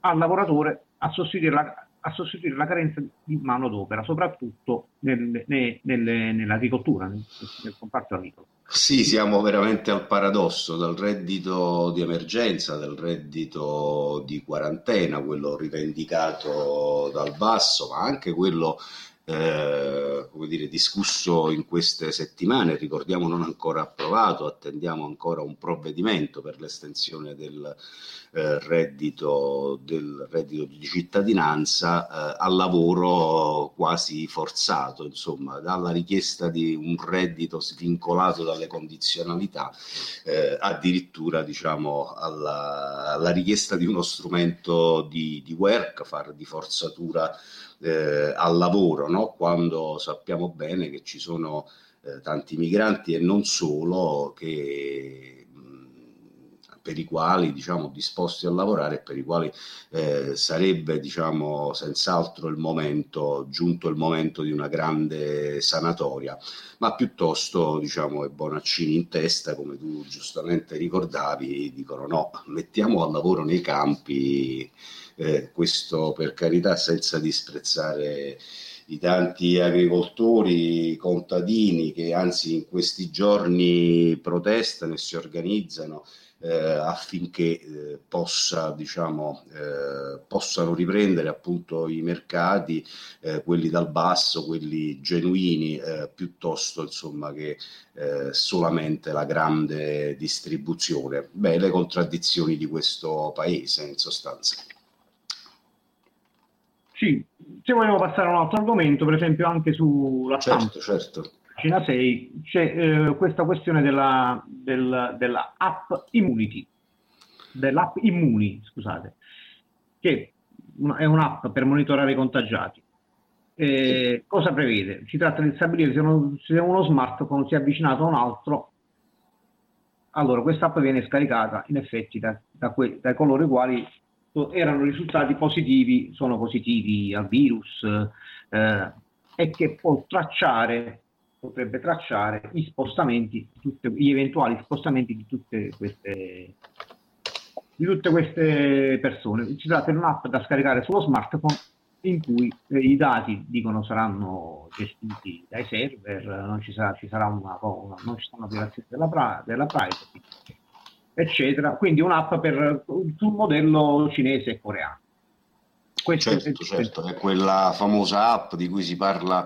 al lavoratore a sostituire la carenza di manodopera, soprattutto nell'agricoltura, nel comparto agricolo. Sì, siamo veramente al paradosso, dal reddito di emergenza, del reddito di quarantena, quello rivendicato dal basso, ma anche quello come dire, discusso in queste settimane, ricordiamo non ancora approvato, attendiamo ancora un provvedimento per l'estensione del reddito di cittadinanza al lavoro quasi forzato, insomma, dalla richiesta di un reddito svincolato dalle condizionalità addirittura diciamo alla richiesta di uno strumento di welfare, di forzatura al lavoro, no? Quando sappiamo bene che ci sono tanti migranti e non solo per i quali diciamo disposti a lavorare e per i quali sarebbe diciamo senz'altro giunto il momento di una grande sanatoria, ma piuttosto diciamo i bonaccini in testa, come tu giustamente ricordavi, dicono no, mettiamo al lavoro nei campi, questo per carità senza disprezzare i tanti agricoltori, contadini che anzi in questi giorni protestano e si organizzano affinché possano riprendere appunto i mercati, quelli dal basso, quelli genuini, piuttosto insomma che solamente la grande distribuzione. Beh, le contraddizioni di questo paese in sostanza. Sì, se vogliamo passare a un altro argomento, per esempio anche sulla stampa, certo. pagina 6, c'è questa questione della app Immunity, dell'app Immuni, scusate, che è un'app per monitorare i contagiati. Cosa prevede? Si tratta di stabilire se uno smartphone si è avvicinato a un altro, allora questa app viene scaricata in effetti da coloro i quali erano risultati positivi, sono positivi al virus, e che potrebbe tracciare gli spostamenti, gli eventuali spostamenti di tutte queste persone. Si tratta di un'app da scaricare sullo smartphone in cui i dati dicono saranno gestiti dai server, non ci sarà non ci saranno violazioni della privacy, eccetera. Quindi un'app sul modello cinese e coreano. Certo, è quella famosa app di cui si parla,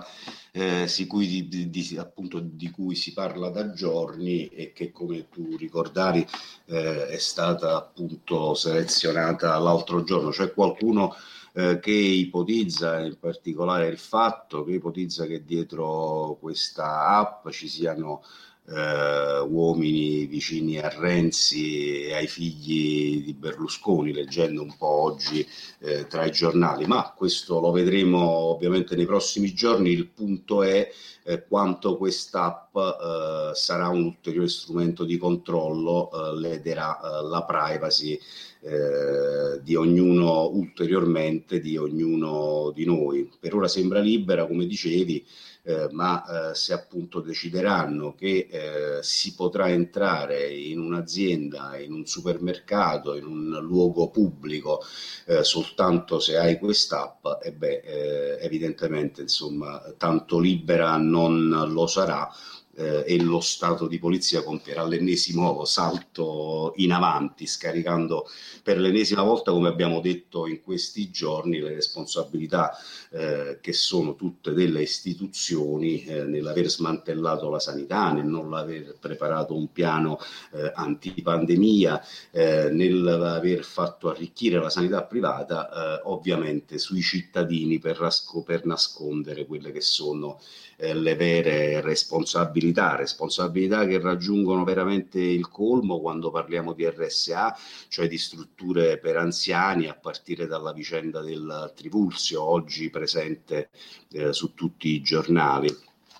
appunto di cui si parla da giorni e che, come tu ricordavi, è stata appunto selezionata l'altro giorno. C'è qualcuno che ipotizza, in particolare il fatto che ipotizza che dietro questa app ci siano uomini vicini a Renzi e ai figli di Berlusconi, leggendo un po' oggi tra i giornali, ma questo lo vedremo ovviamente nei prossimi giorni. Il punto è quanto quest'app sarà un ulteriore strumento di controllo, lederà la privacy di ognuno ulteriormente, di ognuno di noi. Per ora sembra libera, come dicevi, ma se appunto decideranno che si potrà entrare in un'azienda, in un supermercato, in un luogo pubblico soltanto se hai quest'app, evidentemente insomma tanto libera non lo sarà. E lo Stato di polizia compierà l'ennesimo salto in avanti, scaricando per l'ennesima volta, come abbiamo detto in questi giorni, le responsabilità che sono tutte delle istituzioni nell'aver smantellato la sanità, nel non aver preparato un piano antipandemia, nell'aver fatto arricchire la sanità privata, ovviamente sui cittadini per nascondere quelle che sono le vere responsabilità che raggiungono veramente il colmo quando parliamo di RSA, cioè di strutture per anziani, a partire dalla vicenda del Trivulzio, oggi presente su tutti i giornali.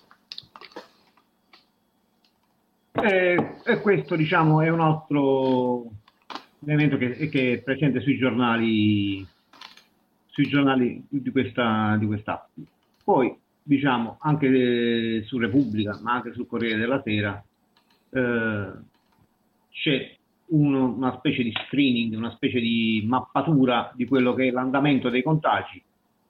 E questo diciamo è un altro elemento che è presente sui giornali di questa. Poi diciamo anche su Repubblica, ma anche sul Corriere della Sera c'è una specie di screening, una specie di mappatura di quello che è l'andamento dei contagi,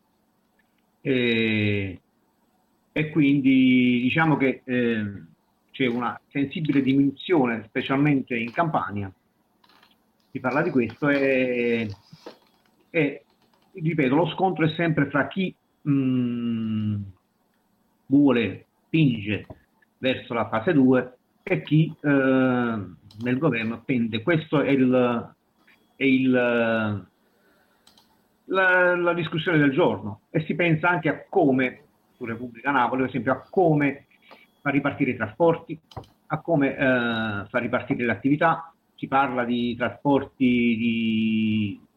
e quindi diciamo che c'è una sensibile diminuzione, specialmente in Campania. Si parla di questo e ripeto, lo scontro è sempre fra chi spinge verso la fase 2 e chi nel governo tende. Questo è la discussione del giorno, e si pensa anche a come, su Repubblica Napoli per esempio, a come far ripartire i trasporti, a come far ripartire le attività. Si parla di trasporti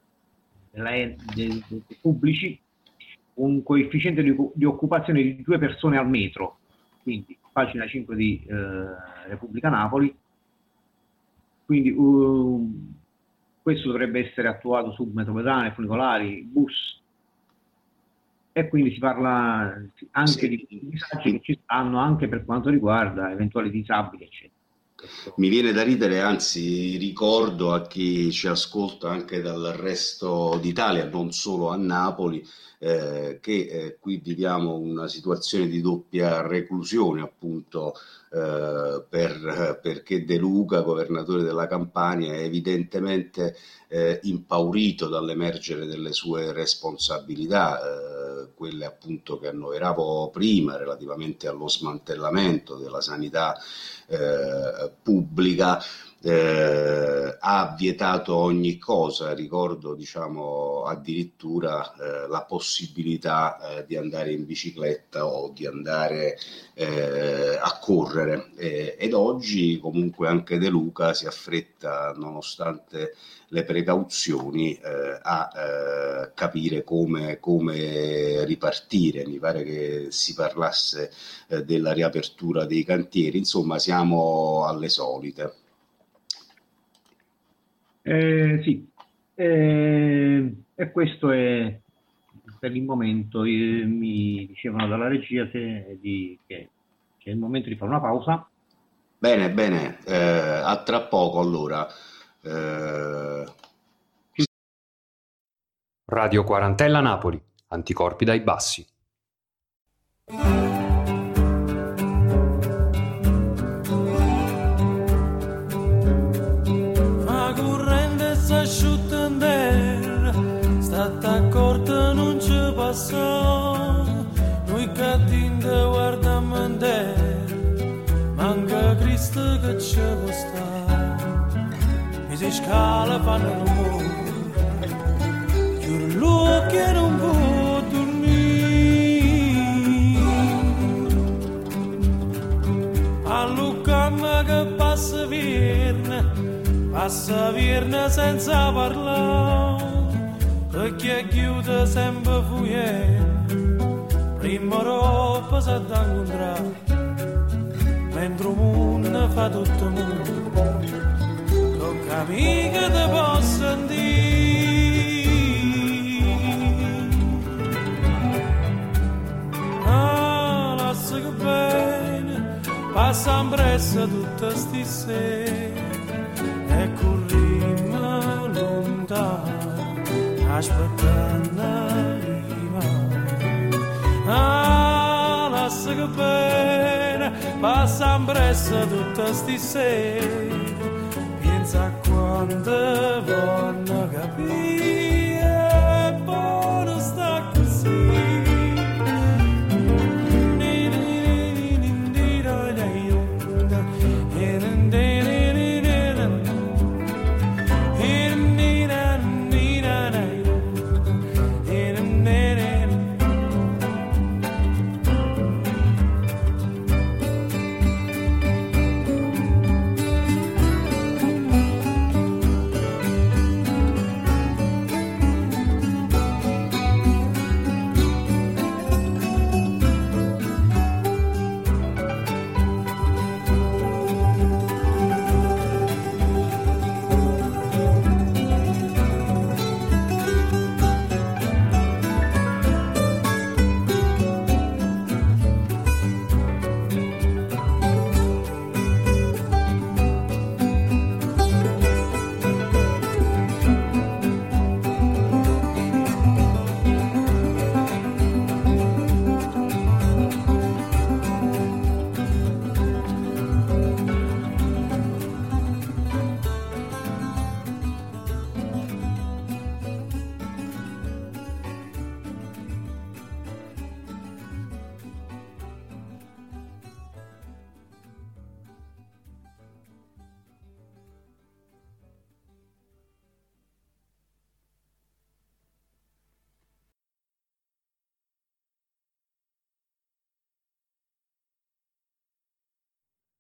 pubblici, un coefficiente di occupazione di 2 persone al metro, quindi pagina 5 di Repubblica Napoli. Quindi questo dovrebbe essere attuato su metropolitane, funicolari, bus, e quindi si parla anche di disagi che ci stanno anche per quanto riguarda eventuali disabili, eccetera. Mi viene da ridere, anzi ricordo a chi ci ascolta anche dal resto d'Italia, non solo a Napoli, che qui viviamo una situazione di doppia reclusione, appunto, perché De Luca, governatore della Campania, è evidentemente impaurito dall'emergere delle sue responsabilità, quelle appunto che annoveravo prima relativamente allo smantellamento della sanità pubblica. Ha vietato ogni cosa, ricordo, diciamo, addirittura la possibilità di andare in bicicletta o di andare a correre, ed oggi comunque anche De Luca si affretta, nonostante le precauzioni, a capire come ripartire. Mi pare che si parlasse della riapertura dei cantieri. Insomma, siamo alle solite. Sì, e questo è per il momento. Mi dicevano dalla regia che è il momento di fare una pausa. Bene, a tra poco allora. Radio Quarantella Napoli, anticorpi dai bassi. Noi cattivi guardiamo in terra, manca Cristo che ci può stare. Mi si scala fanno rumore, chiude l'occhio e non può dormire. All'ucamma che passa vierna senza parlare, perché chiude sempre fuori. Prima roba si da incontrare, mentre il mondo fa tutto il mondo, tocca mica te posso dire. Lascia che bene, passa in pressa tutta sti sera, e corriamo lontano, aspettando. Lascia che bene, passa in pressa tutta sti sera, pensa a quando vanno capire, è buono sta così.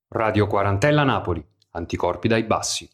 Radio Quarantella Napoli, anticorpi dai bassi.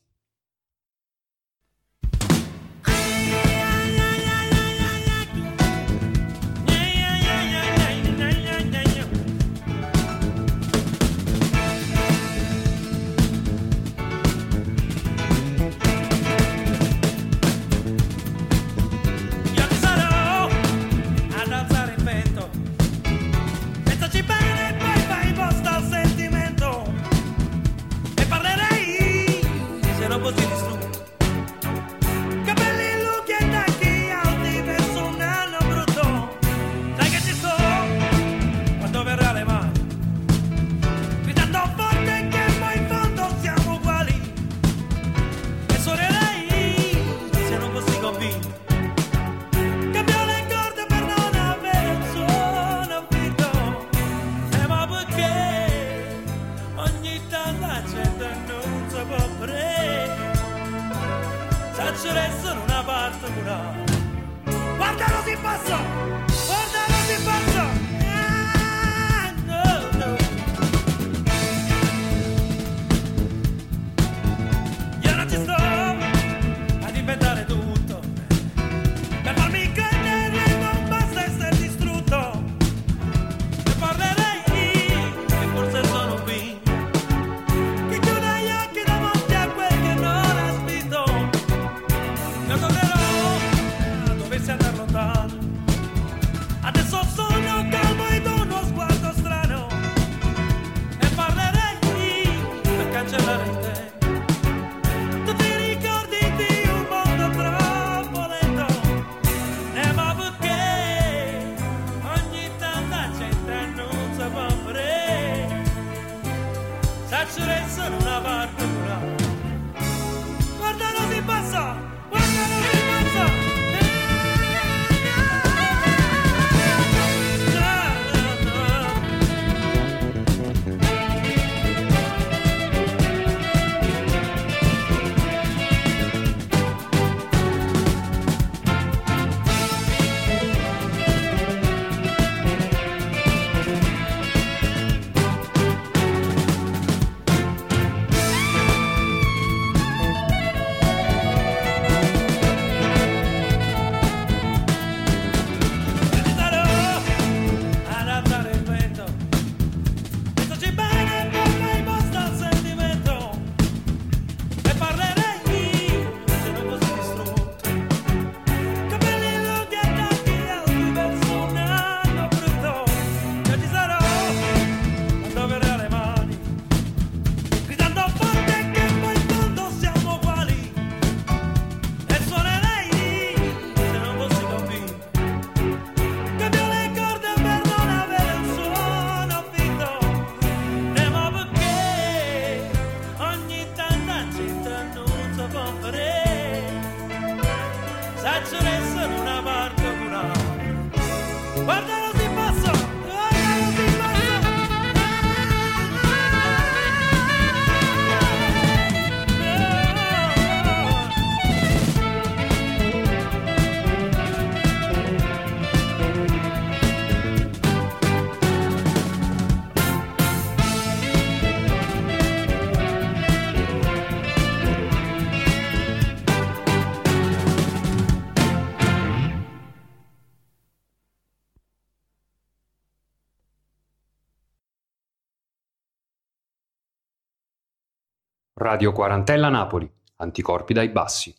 Radio Quarantella Napoli, anticorpi dai bassi.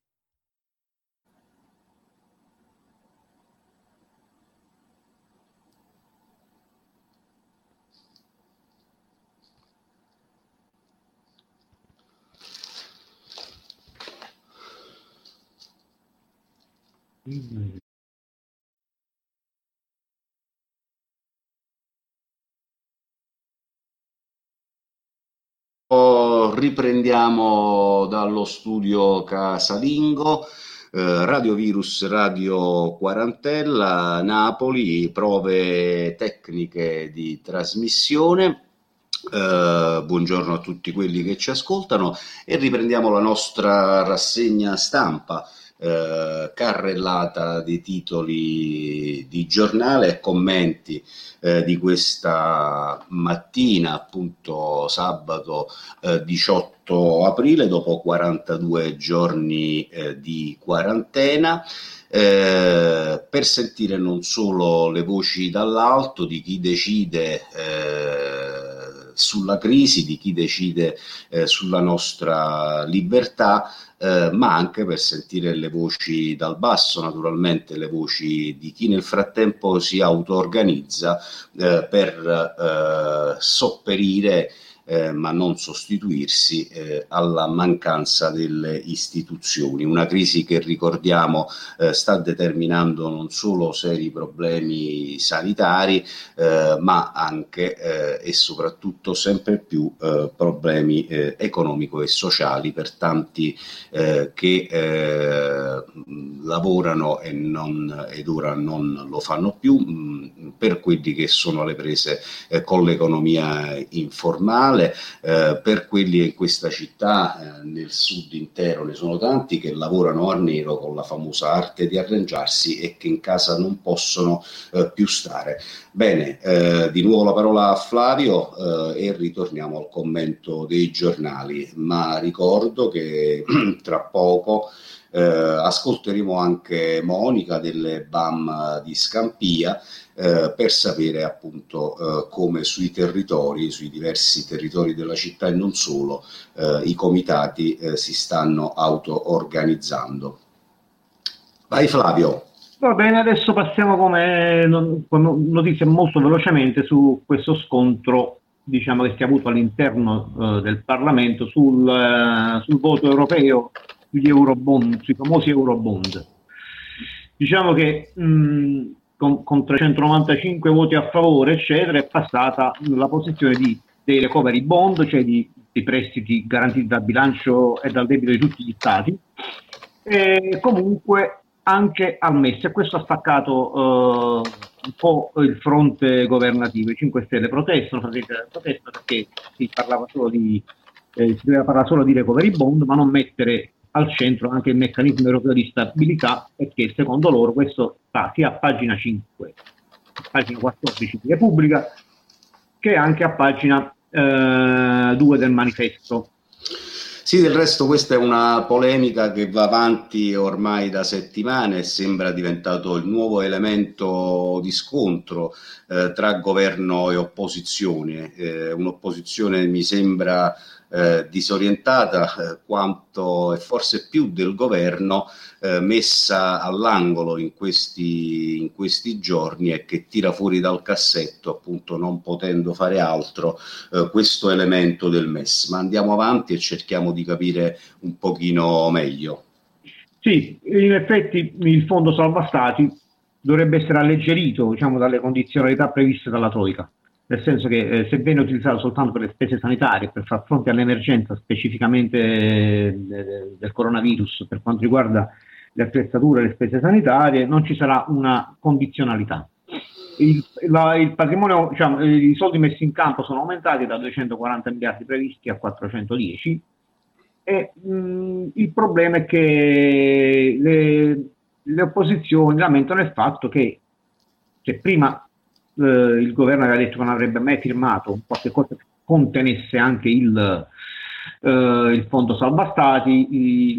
Riprendiamo dallo studio casalingo, Radio Virus, Radio Quarantella, Napoli, prove tecniche di trasmissione. Buongiorno a tutti quelli che ci ascoltano e riprendiamo la nostra rassegna stampa carrellata dei titoli di giornale e commenti di questa mattina, appunto sabato 18 aprile, dopo 42 giorni di quarantena, per sentire non solo le voci dall'alto di chi decide sulla crisi, di chi decide sulla nostra libertà, ma anche per sentire le voci dal basso, naturalmente le voci di chi nel frattempo si auto-organizza per sopperire ma non sostituirsi alla mancanza delle istituzioni. Una crisi che, ricordiamo, sta determinando non solo seri problemi sanitari, ma anche e soprattutto sempre più problemi economico e sociali per tanti che lavorano ed ora non lo fanno più, per quelli che sono alle prese con l'economia informale, per quelli in questa città, nel sud intero ne sono tanti che lavorano a nero con la famosa arte di arrangiarsi e che in casa non possono più stare. Bene, di nuovo la parola a Flavio e ritorniamo al commento dei giornali, ma ricordo che tra poco ascolteremo anche Monica delle BAM di Scampia per sapere appunto come sui diversi territori della città e non solo, i comitati si stanno auto-organizzando. Vai Flavio. Va bene, adesso passiamo come notizie molto velocemente su questo scontro, diciamo, che si è avuto all'interno del Parlamento sul voto europeo sugli Eurobond, sui famosi Eurobond. Diciamo che con 395 voti a favore, eccetera, è passata la posizione dei recovery bond, cioè dei prestiti garantiti dal bilancio e dal debito di tutti gli stati, e comunque anche al MES, e questo ha staccato un po' il fronte governativo. I 5 Stelle protestano perché si doveva parlare solo di recovery bond, ma non mettere al centro anche il meccanismo europeo di stabilità, perché secondo loro questo sta sia a pagina 5, pagina 14 di Repubblica, che anche a pagina 2 del manifesto. Sì, del resto questa è una polemica che va avanti ormai da settimane e sembra diventato il nuovo elemento di scontro tra governo e opposizione. Un'opposizione mi sembra disorientata quanto e forse più del governo messa all'angolo in questi giorni e che tira fuori dal cassetto, appunto non potendo fare altro, questo elemento del MES. Ma andiamo avanti e cerchiamo di capire un pochino meglio. Sì, in effetti il fondo salva stati dovrebbe essere alleggerito, diciamo, dalle condizionalità previste dalla Troica, nel senso che se viene utilizzato soltanto per le spese sanitarie, per far fronte all'emergenza specificamente del coronavirus, per quanto riguarda le attrezzature e le spese sanitarie, non ci sarà una condizionalità. Il patrimonio, diciamo, i soldi messi in campo sono aumentati da 240 miliardi previsti a 410 e il problema è che le opposizioni lamentano il fatto che se prima il governo aveva detto che non avrebbe mai firmato qualche cosa che contenesse anche il fondo salva stati,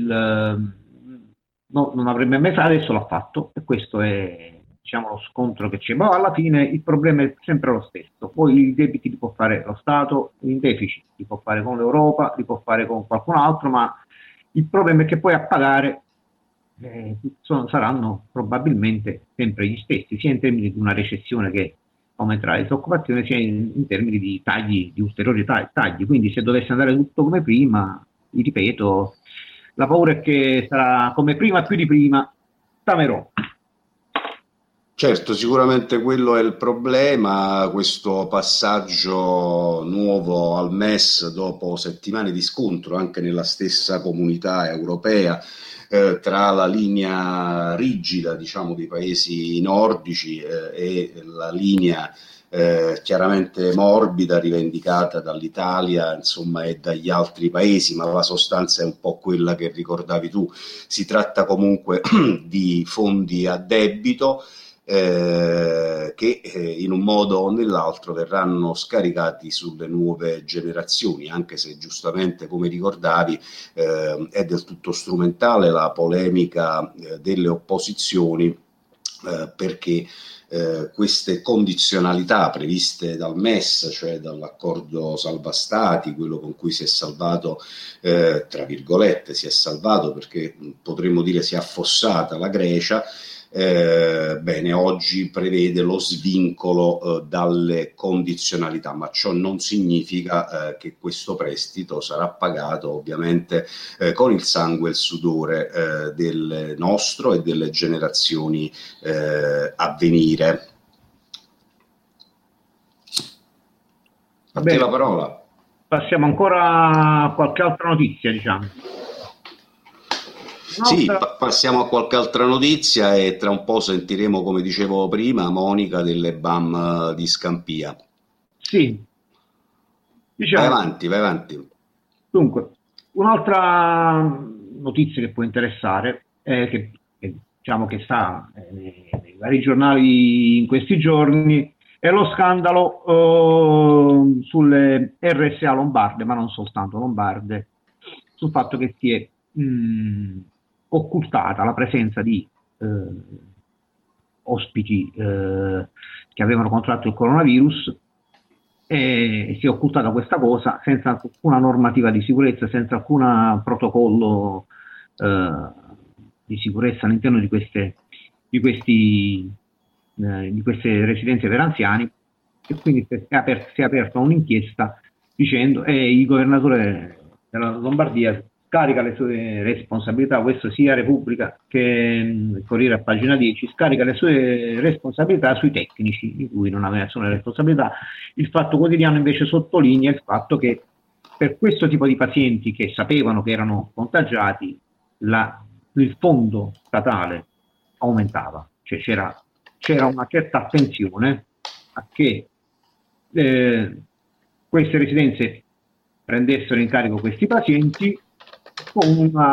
non avrebbe mai fatto, adesso l'ha fatto, e questo è, diciamo, lo scontro che c'è. Ma alla fine il problema è sempre lo stesso. Poi i debiti li può fare lo Stato in deficit, li può fare con l'Europa, li può fare con qualcun altro, ma il problema è che poi a pagare saranno probabilmente sempre gli stessi, sia in termini di una recessione che aumenterà la disoccupazione, sia in termini di tagli, di ulteriori tagli. Quindi se dovesse andare tutto come prima, vi ripeto, la paura è che sarà come prima, più di prima, tamerò. Certo, sicuramente quello è il problema, questo passaggio nuovo al MES dopo settimane di scontro anche nella stessa comunità europea tra la linea rigida, diciamo, dei paesi nordici e la linea chiaramente morbida, rivendicata dall'Italia, insomma, e dagli altri paesi, ma la sostanza è un po' quella che ricordavi tu. Si tratta comunque di fondi a debito che in un modo o nell'altro verranno scaricati sulle nuove generazioni, anche se giustamente, come ricordavi, è del tutto strumentale la polemica delle opposizioni, perché queste condizionalità previste dal MES, cioè dall'accordo salva stati, quello con cui si è salvato, tra virgolette, si è salvato perché potremmo dire si è affossata la Grecia, bene, oggi prevede lo svincolo dalle condizionalità, ma ciò non significa che questo prestito sarà pagato ovviamente con il sangue e il sudore del nostro e delle generazioni a venire. A te la parola. Passiamo ancora a qualche altra notizia, diciamo. Sì, passiamo a qualche altra notizia e tra un po' sentiremo, come dicevo prima, Monica delle BAM di Scampia. Sì, diciamo, vai avanti. Dunque, un'altra notizia che può interessare è che diciamo che sta nei vari giornali in questi giorni è lo scandalo sulle RSA lombarde, ma non soltanto lombarde, sul fatto che si è occultata la presenza di ospiti che avevano contratto il coronavirus, e si è occultata questa cosa senza alcuna normativa di sicurezza, senza alcun protocollo di sicurezza all'interno di queste residenze per anziani, e quindi si è aperta un'inchiesta dicendo il governatore della Lombardia scarica le sue responsabilità, questo sia Repubblica che Corriere a pagina 10, scarica le sue responsabilità sui tecnici, di cui non aveva nessuna responsabilità. Il Fatto Quotidiano invece sottolinea il fatto che per questo tipo di pazienti che sapevano che erano contagiati, il fondo statale aumentava, cioè c'era una certa attenzione a che queste residenze prendessero in carico questi pazienti con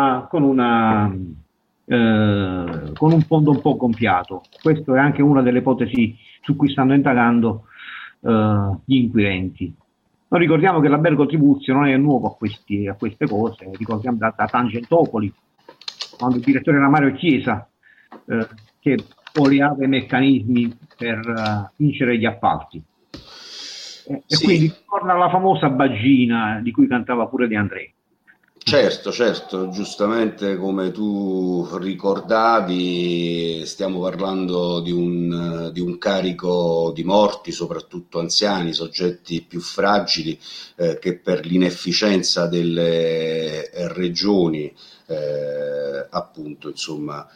un fondo un po' gonfiato. Questa è anche una delle ipotesi su cui stanno indagando gli inquirenti. Noi ricordiamo che l'albergo Tribuzio non è nuovo a queste cose, ricordiamo da Tangentopoli, quando il direttore era Mario Chiesa, che oliava i meccanismi per vincere gli appalti. E sì. Quindi torna la famosa Baggina di cui cantava pure De André. Certo, giustamente come tu ricordavi, stiamo parlando di un carico di morti, soprattutto anziani, soggetti più fragili, che per l'inefficienza delle regioni, appunto, insomma,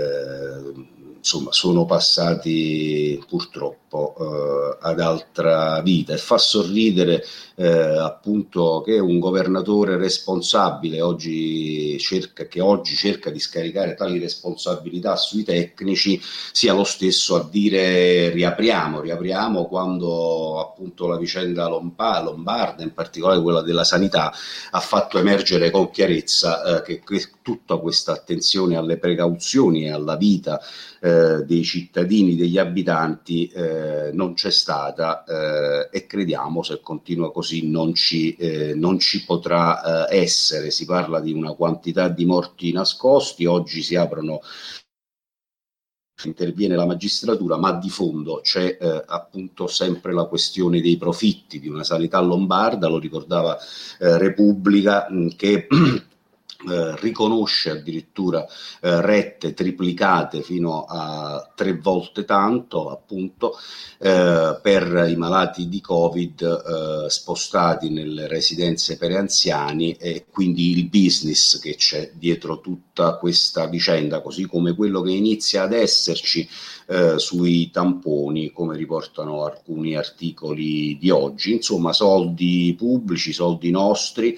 sono passati purtroppo ad altra vita, e fa sorridere appunto che un governatore responsabile che oggi cerca di scaricare tali responsabilità sui tecnici sia lo stesso a dire riapriamo, quando appunto la vicenda lombarda, in particolare quella della sanità, ha fatto emergere con chiarezza che tutta questa attenzione alle precauzioni e alla vita dei cittadini, degli abitanti non c'è stata, e crediamo, se continua così, non ci potrà essere. Si parla di una quantità di morti nascosti, oggi si aprono, interviene la magistratura, ma di fondo c'è appunto sempre la questione dei profitti di una sanità lombarda, lo ricordava Repubblica, che riconosce addirittura rette triplicate fino a 3 volte tanto, appunto, per i malati di Covid spostati nelle residenze per anziani, e quindi il business che c'è dietro tutta questa vicenda, così come quello che inizia ad esserci sui tamponi, come riportano alcuni articoli di oggi. Insomma, soldi pubblici, soldi nostri,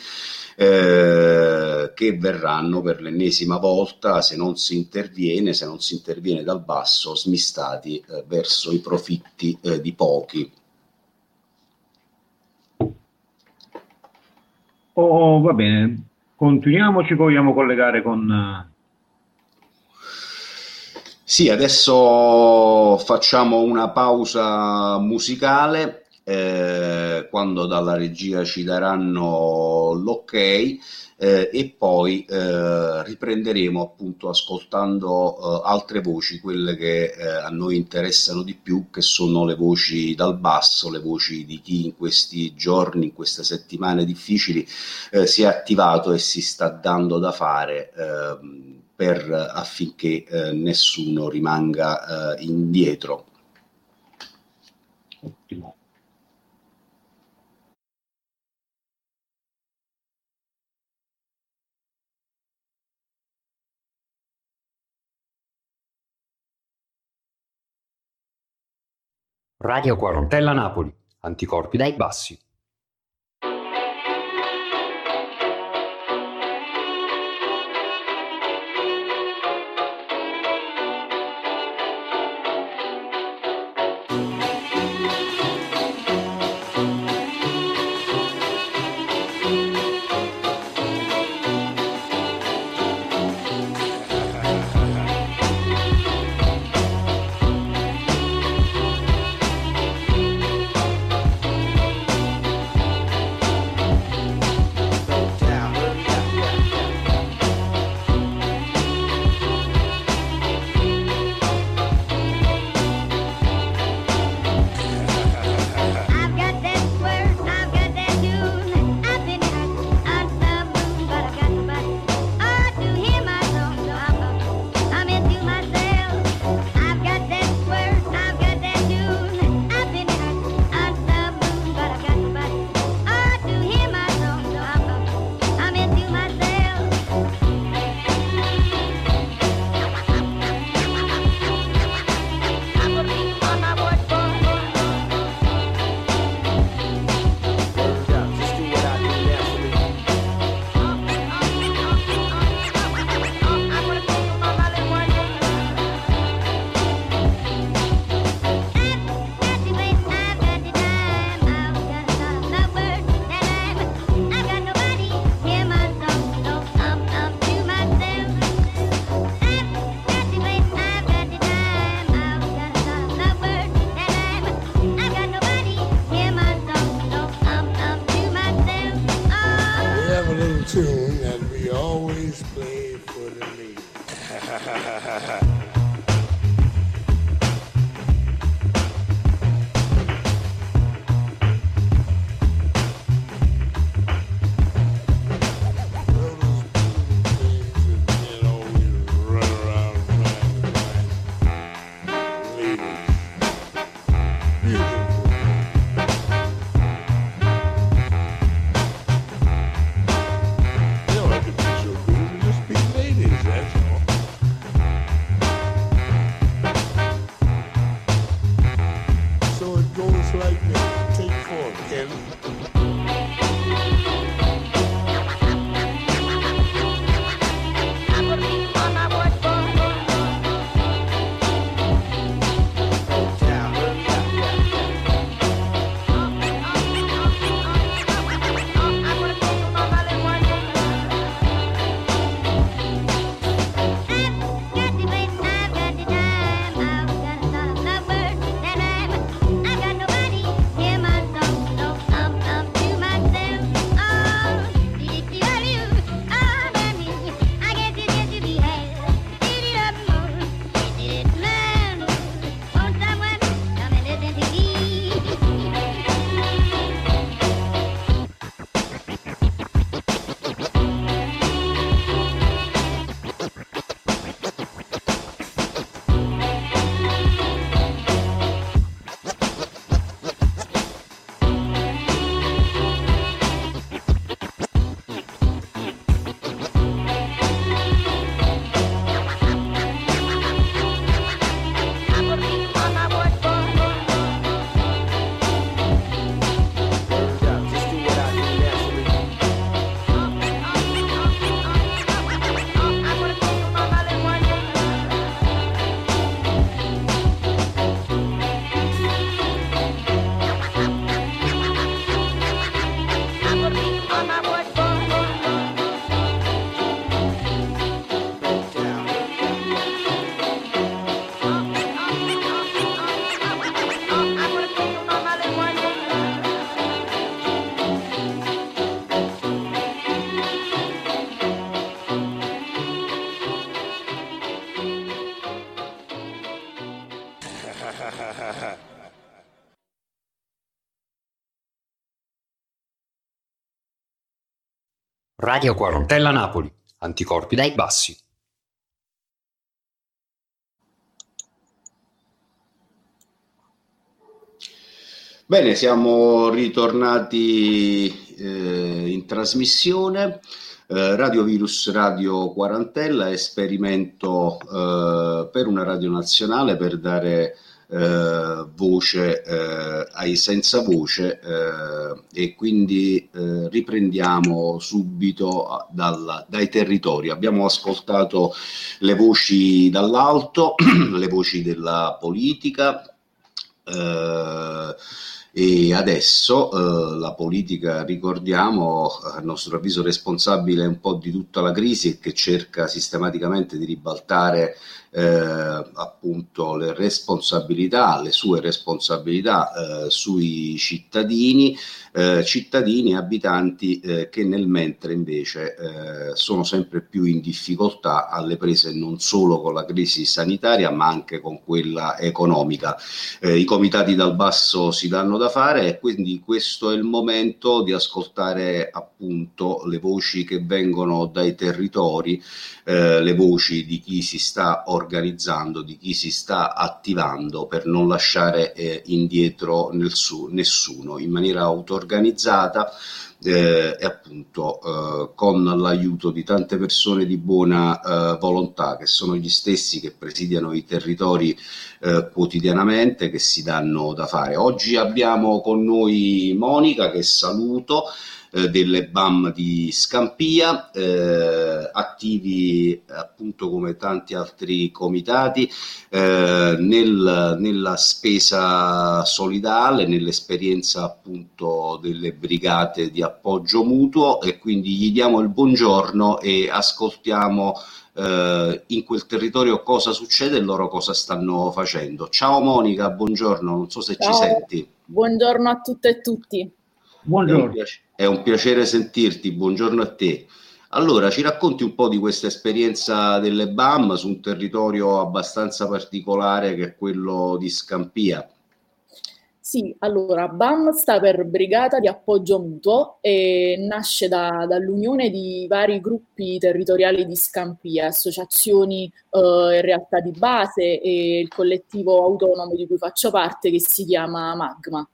che verranno per l'ennesima volta, se non si interviene dal basso, smistati verso i profitti di pochi. Va bene, continuiamo, ci vogliamo collegare con... Sì, adesso facciamo una pausa musicale, quando dalla regia ci daranno l'ok, e poi riprenderemo appunto ascoltando altre voci, quelle che a noi interessano di più, che sono le voci dal basso, le voci di chi in questi giorni, in queste settimane difficili si è attivato e si sta dando da fare affinché nessuno rimanga indietro. Ottimo. Radio Quarantella Napoli, anticorpi dai bassi. Radio Quarantella Napoli, anticorpi dai bassi. Bene, siamo ritornati in trasmissione. Radio Virus, Radio Quarantella, esperimento per una radio nazionale per dare voce ai senza voce, e quindi riprendiamo subito dai territori. Abbiamo ascoltato le voci dall'alto, le voci della politica, e adesso la politica, ricordiamo, a nostro avviso responsabile un po' di tutta la crisi e che cerca sistematicamente di ribaltare appunto le sue responsabilità sui cittadini e abitanti, che nel mentre invece sono sempre più in difficoltà, alle prese non solo con la crisi sanitaria ma anche con quella economica. I comitati dal basso si danno da fare e quindi questo è il momento di ascoltare appunto le voci che vengono dai territori, le voci di chi si sta organizzando, di chi si sta attivando per non lasciare indietro nessuno, in maniera auto-organizzata, e appunto con l'aiuto di tante persone di buona volontà, che sono gli stessi che presidiano i territori quotidianamente, che si danno da fare. Oggi abbiamo con noi Monica, che saluto, delle BAM di Scampia, attivi appunto come tanti altri comitati nella spesa solidale, nell'esperienza appunto delle brigate di appoggio mutuo, e quindi gli diamo il buongiorno e ascoltiamo in quel territorio cosa succede e loro cosa stanno facendo. Ciao Monica, buongiorno, non so se Ciao. ci senti. Buongiorno a tutte e tutti. Buongiorno. È un piacere sentirti, buongiorno a te. Allora, ci racconti un po' di questa esperienza delle BAM su un territorio abbastanza particolare che è quello di Scampia. Sì, allora, BAM sta per Brigata di Appoggio Mutuo e nasce dall'unione di vari gruppi territoriali di Scampia, associazioni e realtà di base, e il collettivo autonomo di cui faccio parte, che si chiama Magma.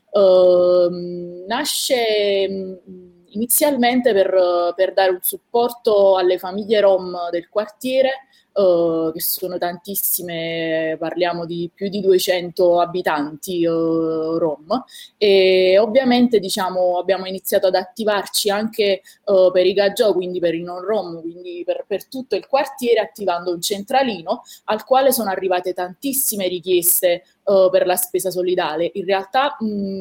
Nasce inizialmente per dare un supporto alle famiglie Rom del quartiere, che sono tantissime, parliamo di più di 200 abitanti Rom, e ovviamente diciamo abbiamo iniziato ad attivarci anche per i Gaggio, quindi per i non Rom, quindi per tutto il quartiere, attivando un centralino al quale sono arrivate tantissime richieste per la spesa solidale. In realtà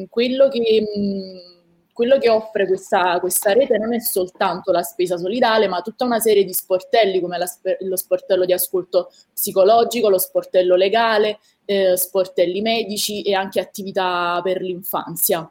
quello che offre questa rete non è soltanto la spesa solidale, ma tutta una serie di sportelli, come lo sportello di ascolto psicologico, lo sportello legale, sportelli medici e anche attività per l'infanzia.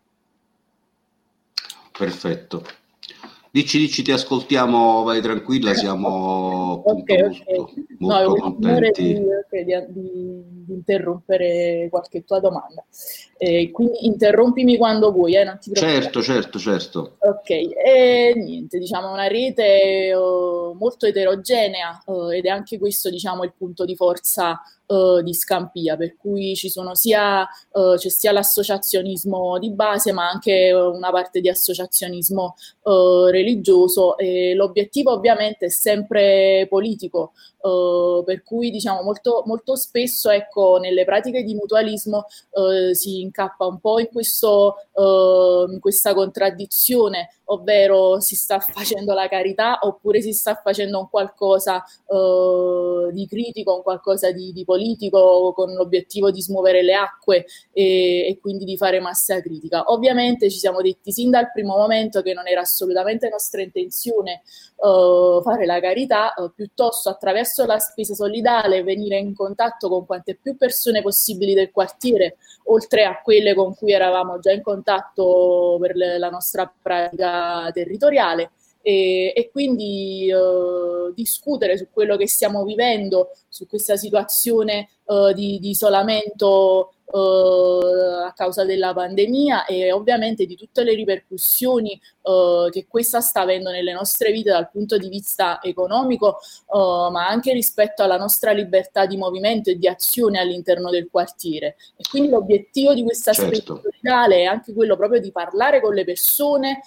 Perfetto. Dici, ti ascoltiamo, vai tranquilla, siamo molto contenti. Di interrompere qualche tua domanda. Quindi interrompimi quando vuoi, non ti preoccupare. Certo. Ok, niente, diciamo una rete molto eterogenea, ed è anche questo, diciamo, il punto di forza di Scampia, per cui c'è sia l'associazionismo di base, ma anche una parte di associazionismo religioso, e l'obiettivo ovviamente è sempre politico, per cui diciamo molto spesso, ecco, nelle pratiche di mutualismo si incappa un po' in questa contraddizione, ovvero si sta facendo la carità oppure si sta facendo un qualcosa di critico, un qualcosa di politico, con l'obiettivo di smuovere le acque e quindi di fare massa critica. Ovviamente ci siamo detti sin dal primo momento che non era assolutamente nostra intenzione fare la carità, piuttosto attraverso la spesa solidale venire in contatto con quante più persone possibili del quartiere, oltre a quelle con cui eravamo già in contatto per la nostra pratica territoriale, e quindi discutere su quello che stiamo vivendo, su questa situazione di isolamento a causa della pandemia e ovviamente di tutte le ripercussioni che questa sta avendo nelle nostre vite dal punto di vista economico, ma anche rispetto alla nostra libertà di movimento e di azione all'interno del quartiere. E quindi l'obiettivo di questa Certo. speritoriale è anche quello proprio di parlare con le persone,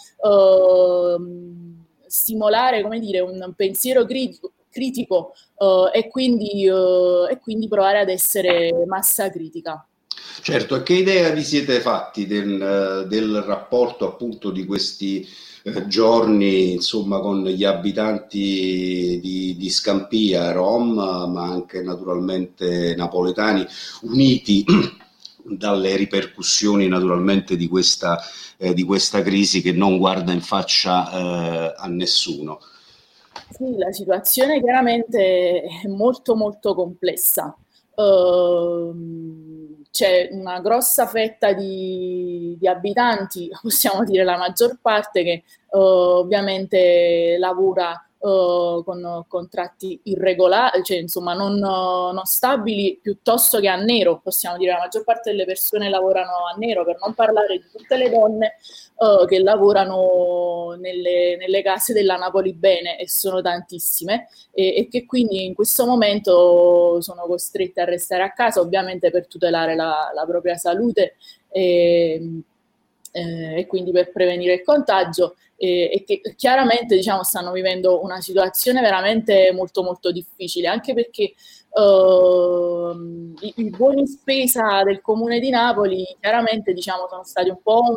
stimolare, come dire, un pensiero critico e quindi provare ad essere massa critica. Certo, e che idea vi siete fatti del rapporto appunto di questi giorni, insomma, con gli abitanti di Scampia, Rom, ma anche naturalmente napoletani, uniti dalle ripercussioni naturalmente di questa crisi che non guarda in faccia a nessuno? Sì, la situazione chiaramente è molto molto complessa. C'è una grossa fetta di abitanti, possiamo dire la maggior parte, che ovviamente lavora con contratti irregolari, cioè insomma non stabili, piuttosto che a nero. Possiamo dire la maggior parte delle persone lavorano a nero, per non parlare di tutte le donne che lavorano nelle case della Napoli Bene, e sono tantissime, e che quindi in questo momento sono costrette a restare a casa, ovviamente per tutelare la propria salute e quindi per prevenire il contagio, e che chiaramente, diciamo, stanno vivendo una situazione veramente molto molto difficile, anche perché i buoni spesa del Comune di Napoli chiaramente, diciamo, sono stati un po'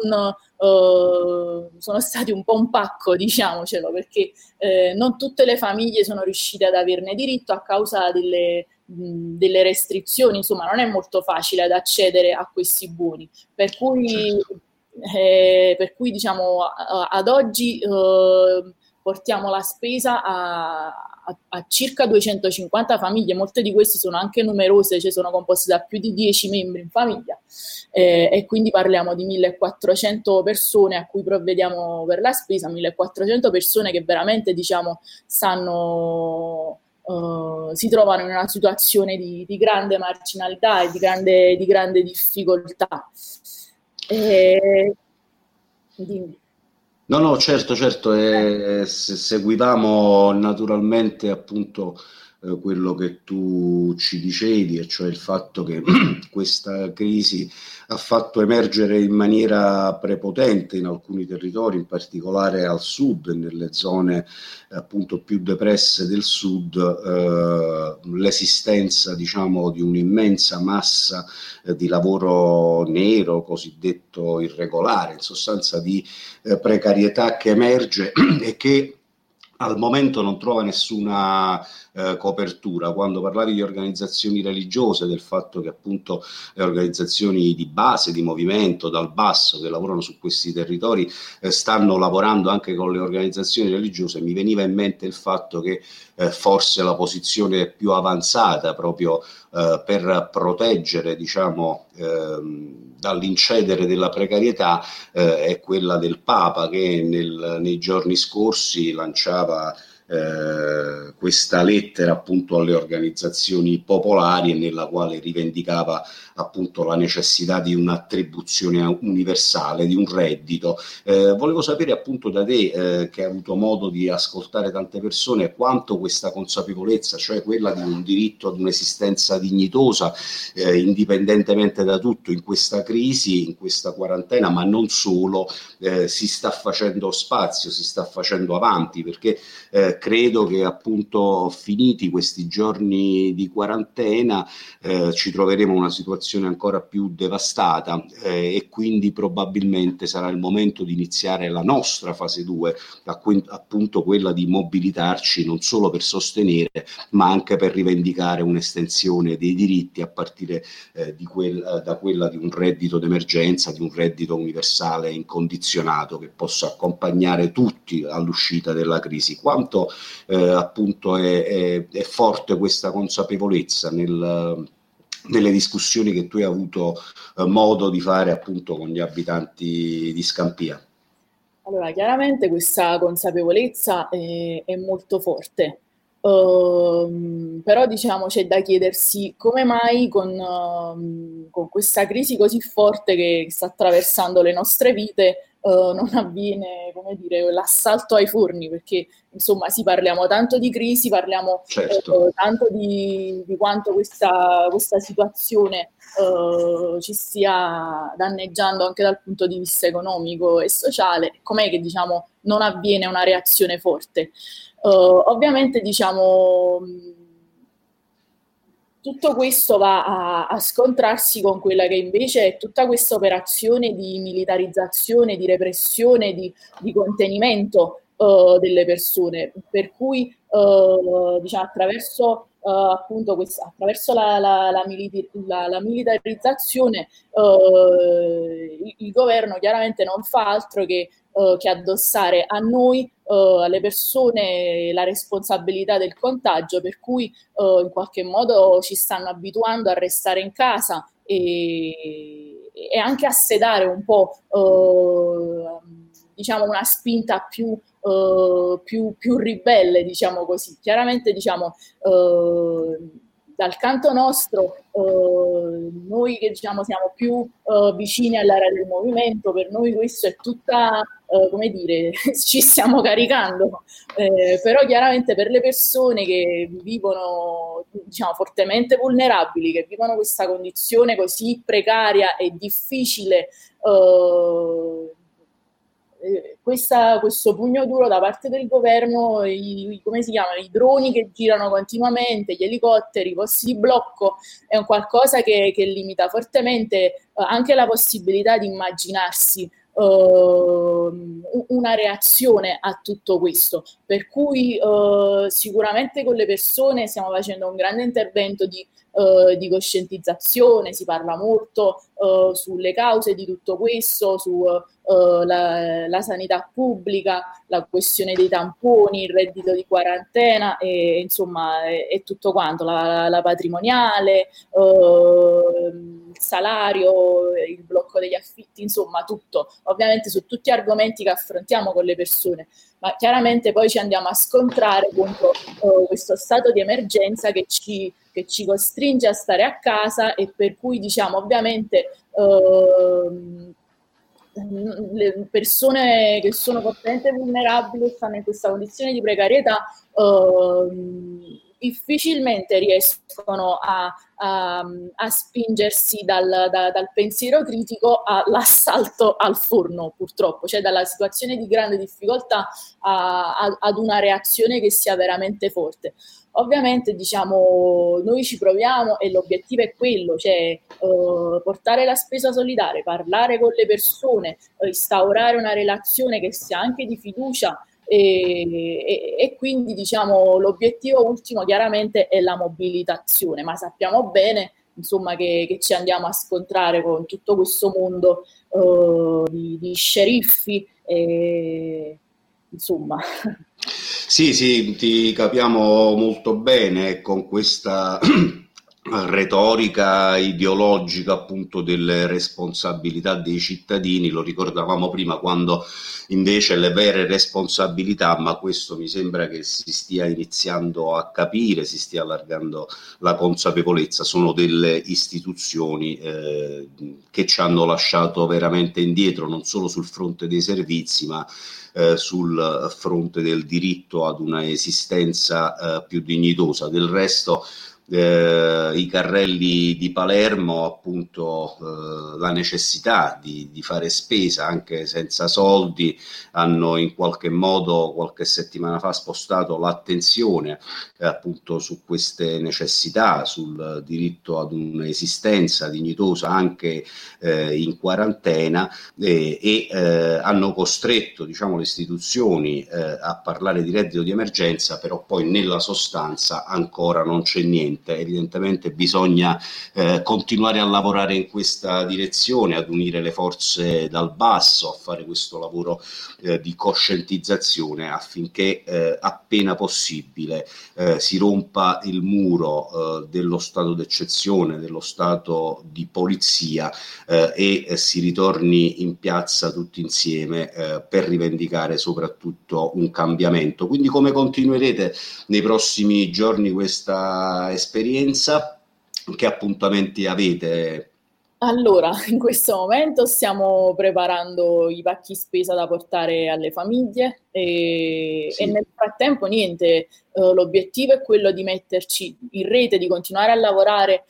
un pacco, diciamocelo, perché non tutte le famiglie sono riuscite ad averne diritto a causa delle restrizioni. Insomma, non è molto facile ad accedere a questi buoni, per cui diciamo ad oggi portiamo la spesa a circa 250 famiglie. Molte di queste sono anche numerose, cioè sono composte da più di 10 membri in famiglia, e quindi parliamo di 1400 persone a cui provvediamo per la spesa, 1400 persone che veramente, diciamo, si trovano in una situazione di grande marginalità e di grande difficoltà. Dimmi. No, certo, seguivamo naturalmente appunto quello che tu ci dicevi, e cioè il fatto che questa crisi ha fatto emergere in maniera prepotente in alcuni territori, in particolare al sud, nelle zone appunto più depresse del sud, l'esistenza, diciamo, di un'immensa massa di lavoro nero, cosiddetto irregolare, in sostanza di precarietà che emerge e che al momento non trova nessuna copertura. Quando parlavi di organizzazioni religiose, del fatto che appunto le organizzazioni di base, di movimento, dal basso, che lavorano su questi territori, stanno lavorando anche con le organizzazioni religiose, mi veniva in mente il fatto che forse la posizione più avanzata proprio per proteggere, diciamo, dall'incedere della precarietà è quella del Papa, che nei giorni scorsi lanciava questa lettera appunto alle organizzazioni popolari, e nella quale rivendicava appunto la necessità di un'attribuzione universale, di un reddito. Volevo sapere appunto da te, che hai avuto modo di ascoltare tante persone, quanto questa consapevolezza, cioè quella di un diritto ad un'esistenza dignitosa, indipendentemente da tutto, in questa crisi, in questa quarantena, ma non solo, si sta facendo spazio, si sta facendo avanti, perché credo che appunto finiti questi giorni di quarantena ci troveremo in una situazione ancora più devastata, e quindi probabilmente sarà il momento di iniziare la nostra fase 2, appunto quella di mobilitarci non solo per sostenere, ma anche per rivendicare un'estensione dei diritti, a partire da quella di un reddito d'emergenza, di un reddito universale incondizionato che possa accompagnare tutti all'uscita della crisi. Quanto appunto è forte questa consapevolezza nelle discussioni che tu hai avuto modo di fare appunto con gli abitanti di Scampia? Allora, chiaramente questa consapevolezza è molto forte. Però diciamo c'è da chiedersi come mai con questa crisi così forte che sta attraversando le nostre vite, non avviene, come dire, l'assalto ai forni, perché insomma sì, parliamo tanto di crisi, parliamo Certo. tanto di quanto questa situazione ci stia danneggiando anche dal punto di vista economico e sociale. Com'è che diciamo non avviene una reazione forte? Ovviamente diciamo tutto questo va a scontrarsi con quella che invece è tutta questa operazione di militarizzazione, di repressione, di contenimento delle persone, per cui diciamo, attraverso appunto attraverso la militarizzazione il governo chiaramente non fa altro che addossare a noi, alle persone, la responsabilità del contagio, per cui in qualche modo ci stanno abituando a restare in casa e anche a sedare un po' diciamo una spinta più ribelle, diciamo così. Chiaramente diciamo dal canto nostro noi che diciamo siamo più vicini all'area del movimento, per noi questo è tutta come dire, ci stiamo caricando, però chiaramente per le persone che vivono diciamo fortemente vulnerabili, che vivono questa condizione così precaria e difficile, questo pugno duro da parte del governo, come si chiamano, i droni che girano continuamente, gli elicotteri, i posti di blocco, è un qualcosa che limita fortemente anche la possibilità di immaginarsi una reazione a tutto questo, per cui sicuramente con le persone stiamo facendo un grande intervento di coscientizzazione, si parla molto sulle cause di tutto questo, su la sanità pubblica, la questione dei tamponi, il reddito di quarantena e insomma è tutto quanto, la patrimoniale, il salario, il blocco degli affitti, insomma tutto, ovviamente su tutti argomenti che affrontiamo con le persone, ma chiaramente poi ci andiamo a scontrare contro questo stato di emergenza che ci costringe a stare a casa e per cui diciamo ovviamente le persone che sono fortemente vulnerabili, stanno in questa condizione di precarietà, difficilmente riescono a spingersi dal pensiero critico all'assalto al forno, purtroppo, cioè dalla situazione di grande difficoltà ad una reazione che sia veramente forte. Ovviamente diciamo noi ci proviamo e l'obiettivo è quello, cioè portare la spesa solidale, parlare con le persone, instaurare una relazione che sia anche di fiducia e quindi diciamo l'obiettivo ultimo chiaramente è la mobilitazione, ma sappiamo bene insomma che ci andiamo a scontrare con tutto questo mondo di sceriffi insomma. Sì, ti capiamo molto bene con questa retorica ideologica appunto delle responsabilità dei cittadini, lo ricordavamo prima, quando invece le vere responsabilità, ma questo mi sembra che si stia iniziando a capire, si stia allargando la consapevolezza, sono delle istituzioni che ci hanno lasciato veramente indietro, non solo sul fronte dei servizi, ma sul fronte del diritto ad una esistenza più dignitosa. Del resto i carrelli di Palermo, appunto la necessità di fare spesa anche senza soldi, hanno in qualche modo qualche settimana fa spostato l'attenzione appunto su queste necessità, sul diritto ad un'esistenza dignitosa anche in quarantena e hanno costretto diciamo le istituzioni a parlare di reddito di emergenza, però poi nella sostanza ancora non c'è niente. evidentemente bisogna continuare a lavorare in questa direzione, ad unire le forze dal basso, a fare questo lavoro di coscientizzazione affinché appena possibile si rompa il muro dello stato d'eccezione, dello stato di polizia e si ritorni in piazza tutti insieme per rivendicare soprattutto un cambiamento. Quindi come continuerete nei prossimi giorni questa esperienza? Che appuntamenti avete? Allora, in questo momento stiamo preparando i pacchi spesa da portare alle famiglie e nel frattempo niente, l'obiettivo è quello di metterci in rete, di continuare a lavorare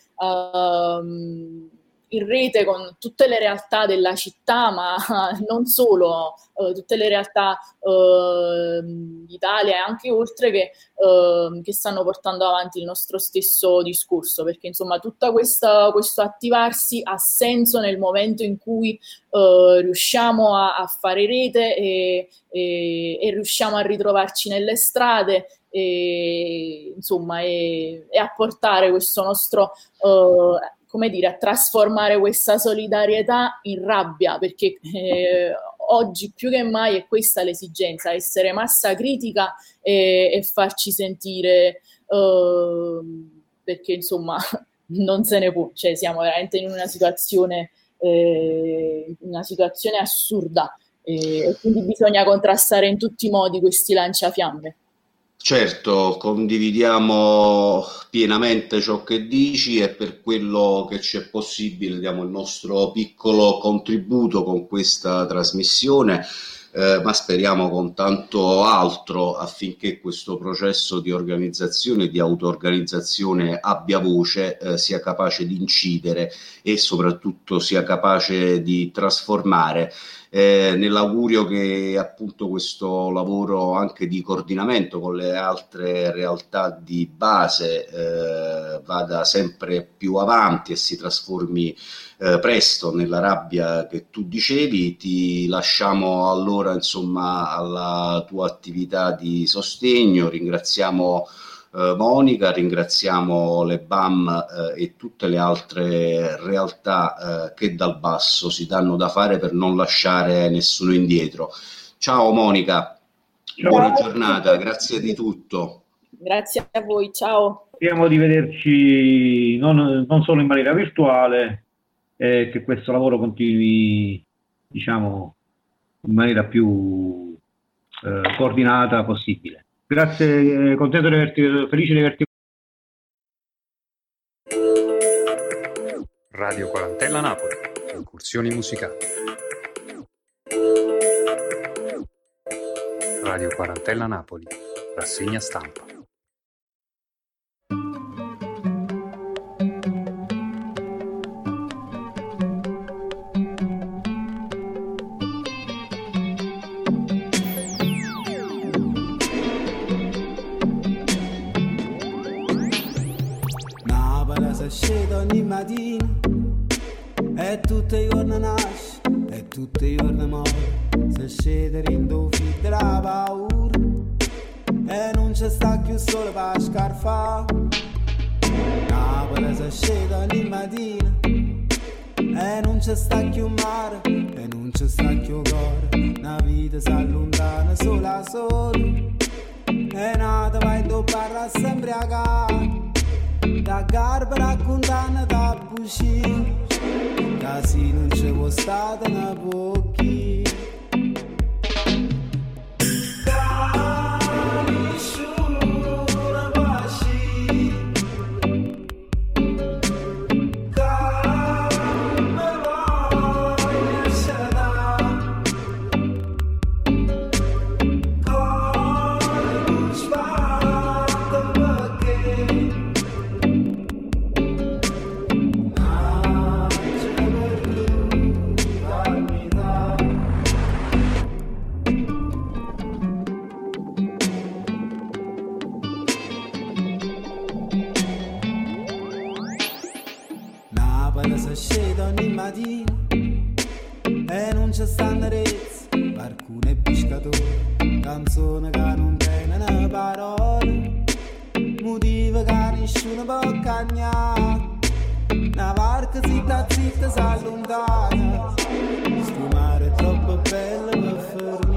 in rete con tutte le realtà della città, ma non solo, tutte le realtà d'Italia e anche oltre che stanno portando avanti il nostro stesso discorso, perché insomma tutto questo attivarsi ha senso nel momento in cui riusciamo a fare rete e riusciamo a ritrovarci nelle strade e insomma e a portare questo nostro come dire, a trasformare questa solidarietà in rabbia, perché oggi più che mai è questa l'esigenza, essere massa critica e farci sentire, perché insomma non se ne può, cioè siamo veramente in una situazione assurda e quindi bisogna contrastare in tutti i modi questi lanciafiamme. Certo, condividiamo pienamente ciò che dici e per quello che ci è possibile diamo il nostro piccolo contributo con questa trasmissione, ma speriamo con tanto altro affinché questo processo di organizzazione, di auto-organizzazione abbia voce, sia capace di incidere e soprattutto sia capace di trasformare. Nell'augurio che appunto questo lavoro anche di coordinamento con le altre realtà di base vada sempre più avanti e si trasformi presto nella rabbia che tu dicevi. Ti lasciamo allora insomma alla tua attività di sostegno, ringraziamo Monica, ringraziamo le BAM e tutte le altre realtà che dal basso si danno da fare per non lasciare nessuno indietro. Ciao Monica, ciao. Buona giornata, grazie di tutto. Grazie a voi, ciao. Speriamo di vederci non solo in maniera virtuale, che questo lavoro continui, diciamo, in maniera più coordinata possibile. Grazie, contento di averti, felice di averti. Radio Quarantella Napoli, incursioni musicali. Radio Quarantella Napoli, rassegna stampa. Scedo ogni mattina e tutti i giorni nasce e tutti i giorni muore. Se scendere in dove della paura e non c'è sta più solo per scarfare. Napoli se scende ogni mattina e non c'è sta più mare e non c'è sta più cuore. Una vita si allontana sola sola e nata vai in barra sempre a casa. Da garba raccontano da bucino, casi non c'è può stare una pochi. E non c'è standarezza, qualcuno è pescatore, canzone che non tiene parole, motivo che nessuno può cagnare. Una barca zitta zitta si allontana. Sto mare è troppo bello per fermare.